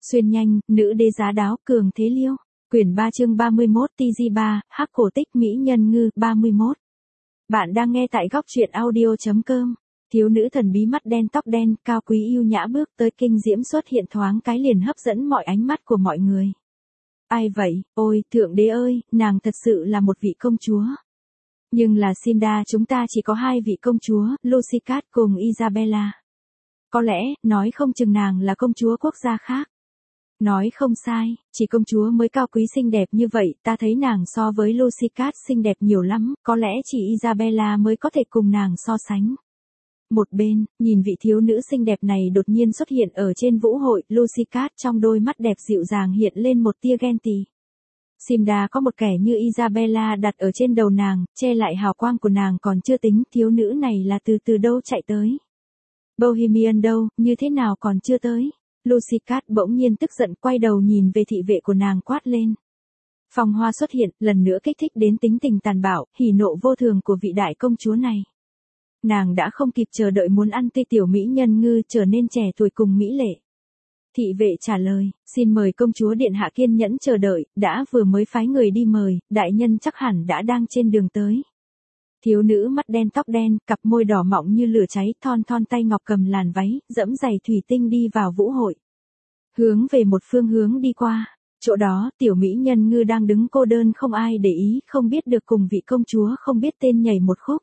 Xuyên nhanh, nữ đế giá đáo, cường thế liêu. Quyển 3 chương 31 TG3, hắc cổ tích mỹ nhân ngư, 31. Bạn đang nghe tại góc truyện audio.com. Thiếu nữ thần bí mắt đen tóc đen, cao quý yêu nhã bước tới kinh diễm xuất hiện thoáng cái liền hấp dẫn mọi ánh mắt của mọi người. Ai vậy, ôi, thượng đế ơi, nàng thật sự là một vị công chúa. Nhưng là Cinda chúng ta chỉ có hai vị công chúa, Lucy Cat cùng Isabella. Có lẽ, nói không chừng nàng là công chúa quốc gia khác. Nói không sai, chỉ công chúa mới cao quý xinh đẹp như vậy, ta thấy nàng so với Lucy Cat xinh đẹp nhiều lắm, có lẽ chỉ Isabella mới có thể cùng nàng so sánh. Một bên, nhìn vị thiếu nữ xinh đẹp này đột nhiên xuất hiện ở trên vũ hội, Lucy Cat trong đôi mắt đẹp dịu dàng hiện lên một tia ghen tị. Cinda có một kẻ như Isabella đặt ở trên đầu nàng, che lại hào quang của nàng còn chưa tính, thiếu nữ này là từ đâu chạy tới. Bohemian đâu, như thế nào còn chưa tới. Lucy Cat bỗng nhiên tức giận quay đầu nhìn về thị vệ của nàng quát lên. Phong hoa xuất hiện, lần nữa kích thích đến tính tình tàn bạo, hỉ nộ vô thường của vị đại công chúa này. Nàng đã không kịp chờ đợi muốn ăn tươi tiểu mỹ nhân ngư trở nên trẻ tuổi cùng mỹ lệ. Thị vệ trả lời, xin mời công chúa điện hạ kiên nhẫn chờ đợi, đã vừa mới phái người đi mời, đại nhân chắc hẳn đã đang trên đường tới. Thiếu nữ mắt đen tóc đen, cặp môi đỏ mọng như lửa cháy, thon thon tay ngọc cầm làn váy, dẫm giày thủy tinh đi vào vũ hội. Hướng về một phương hướng đi qua, chỗ đó, tiểu mỹ nhân ngư đang đứng cô đơn không ai để ý, không biết được cùng vị công chúa không biết tên nhảy một khúc.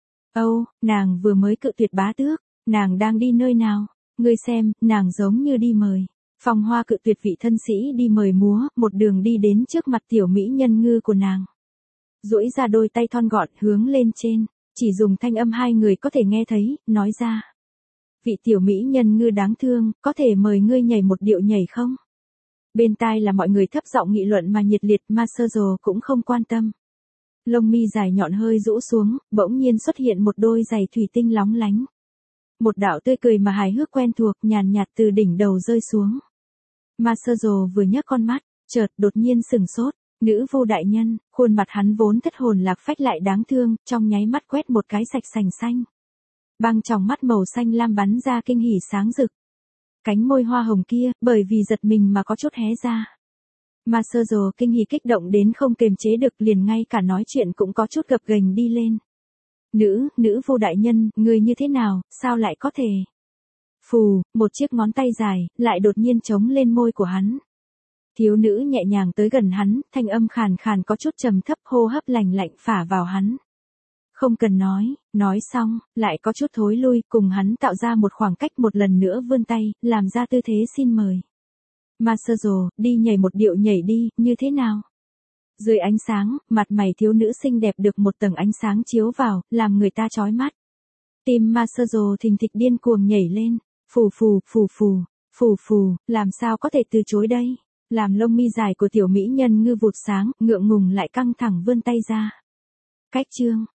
Nàng vừa mới cự tuyệt bá tước, nàng đang đi nơi nào? Ngươi xem, nàng giống như đi mời. Phong hoa cự tuyệt vị thân sĩ đi mời múa, một đường đi đến trước mặt tiểu mỹ nhân ngư của nàng. Duỗi ra đôi tay thon gọn hướng lên trên, chỉ dùng thanh âm hai người có thể nghe thấy, nói ra. Vị tiểu mỹ nhân ngư đáng thương, có thể mời ngươi nhảy một điệu nhảy không? Bên tai là mọi người thấp giọng nghị luận mà nhiệt liệt, Marcelo cũng không quan tâm. Lông mi dài nhọn hơi rũ xuống, bỗng nhiên xuất hiện một đôi giày thủy tinh lóng lánh. Một đạo tươi cười mà hài hước quen thuộc nhàn nhạt từ đỉnh đầu rơi xuống. Marcelo vừa nhấc con mắt, chợt đột nhiên sừng sốt. Nữ vô đại nhân, khuôn mặt hắn vốn thất hồn lạc phách lại đáng thương, trong nháy mắt quét một cái sạch sành xanh. Băng tròng mắt màu xanh lam bắn ra kinh hỉ sáng rực. Cánh môi hoa hồng kia, bởi vì giật mình mà có chút hé ra. Marcelo kinh hỉ kích động đến không kềm chế được, liền ngay cả nói chuyện cũng có chút gập ghềnh đi lên. Nữ vô đại nhân, người như thế nào, sao lại có thể? Phù, một chiếc ngón tay dài, lại đột nhiên chống lên môi của hắn. Thiếu nữ nhẹ nhàng tới gần hắn, thanh âm khàn khàn có chút trầm thấp, hô hấp lạnh lạnh phả vào hắn. Không cần nói xong, lại có chút thối lui, cùng hắn tạo ra một khoảng cách, một lần nữa vươn tay, làm ra tư thế xin mời. Marcelo, đi nhảy một điệu nhảy đi, như thế nào? Dưới ánh sáng, mặt mày thiếu nữ xinh đẹp được một tầng ánh sáng chiếu vào, làm người ta chói mắt. Tim Marcelo thình thịch điên cuồng nhảy lên, phù, làm sao có thể từ chối đây? Làm lông mi dài của tiểu mỹ nhân ngư vụt sáng, ngượng ngùng lại căng thẳng vươn tay ra. Cách chương,